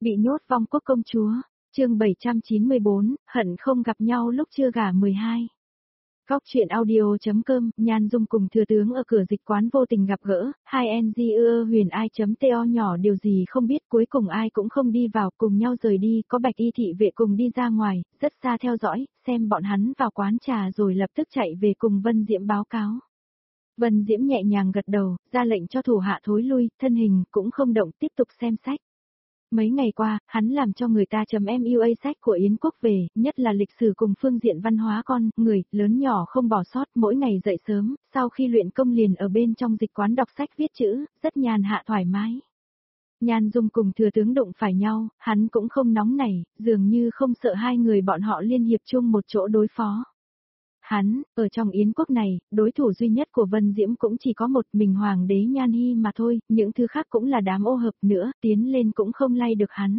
Bị nhốt vong quốc công chúa, chương 794, hận không gặp nhau lúc chưa gả 12. Góc chuyện audio.com, Nhan Dung cùng thừa tướng ở cửa dịch quán vô tình gặp gỡ, hai NG huyền ai.to nhỏ điều gì không biết, cuối cùng ai cũng không đi vào, cùng nhau rời đi, có bạch y thị vệ cùng đi ra ngoài, rất xa theo dõi, xem bọn hắn vào quán trà rồi lập tức chạy về cùng Vân Diễm báo cáo. Vân Diễm nhẹ nhàng gật đầu, ra lệnh cho thủ hạ thối lui, thân hình cũng không động, tiếp tục xem sách. Mấy ngày qua, hắn làm cho người ta chấm MUA sách của Yến quốc về, nhất là lịch sử cùng phương diện văn hóa con, người, lớn nhỏ không bỏ sót, mỗi ngày dậy sớm, sau khi luyện công liền ở bên trong dịch quán đọc sách viết chữ, rất nhàn hạ thoải mái. Nhan Dung cùng thừa tướng đụng phải nhau, hắn cũng không nóng nảy, dường như không sợ hai người bọn họ liên hiệp chung một chỗ đối phó. Hắn, ở trong Yến quốc này, đối thủ duy nhất của Vân Diễm cũng chỉ có một mình Hoàng đế Nhan Hi mà thôi, những thứ khác cũng là đám ô hợp nữa, tiến lên cũng không lay được hắn.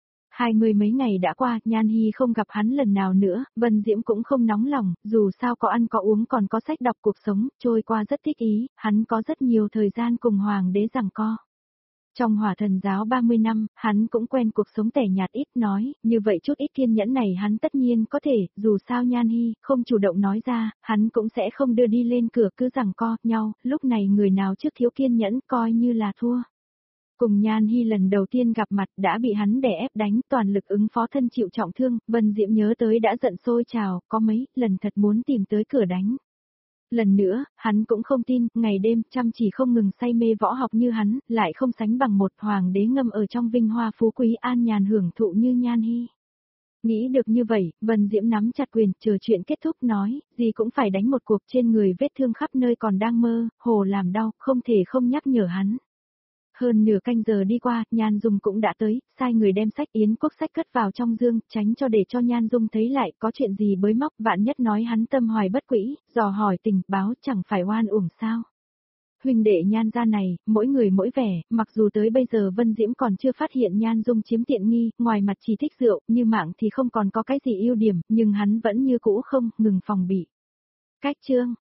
20 mấy ngày đã qua, Nhan Hi không gặp hắn lần nào nữa, Vân Diễm cũng không nóng lòng, dù sao có ăn có uống còn có sách đọc cuộc sống, trôi qua rất thích ý, hắn có rất nhiều thời gian cùng Hoàng đế giằng co. Trong Hỏa Thần giáo 30 năm, hắn cũng quen cuộc sống tẻ nhạt ít nói, như vậy chút ít kiên nhẫn này hắn tất nhiên có thể, dù sao Nhan Hi không chủ động nói ra, hắn cũng sẽ không đưa đi lên cửa cứ giằng co nhau, lúc này người nào trước thiếu kiên nhẫn coi như là thua. Cùng Nhan Hi lần đầu tiên gặp mặt đã bị hắn đè ép đánh, toàn lực ứng phó thân chịu trọng thương, Vân Diễm nhớ tới đã giận sôi trào, có mấy lần thật muốn tìm tới cửa đánh. Lần nữa, hắn cũng không tin, ngày đêm chăm chỉ không ngừng say mê võ học như hắn, lại không sánh bằng một hoàng đế ngâm ở trong vinh hoa phú quý an nhàn hưởng thụ như Nhan Hi. Nghĩ được như vậy, Vân Diễm nắm chặt quyền, chờ chuyện kết thúc nói, gì cũng phải đánh một cuộc, trên người vết thương khắp nơi còn đang mơ, hồ làm đau, không thể không nhắc nhở hắn. Hơn nửa canh giờ đi qua, Nhan Dung cũng đã tới, sai người đem sách Yến quốc sách cất vào trong dương, tránh để cho Nhan Dung thấy lại, có chuyện gì bới móc, vạn nhất nói hắn tâm hoài bất quỹ, dò hỏi tình báo chẳng phải oan uổng sao. Huynh đệ Nhan gia này, mỗi người mỗi vẻ, mặc dù tới bây giờ Vân Diễm còn chưa phát hiện Nhan Dung chiếm tiện nghi, ngoài mặt chỉ thích rượu, như mạng thì không còn có cái gì ưu điểm, nhưng hắn vẫn như cũ không ngừng phòng bị. Cách chương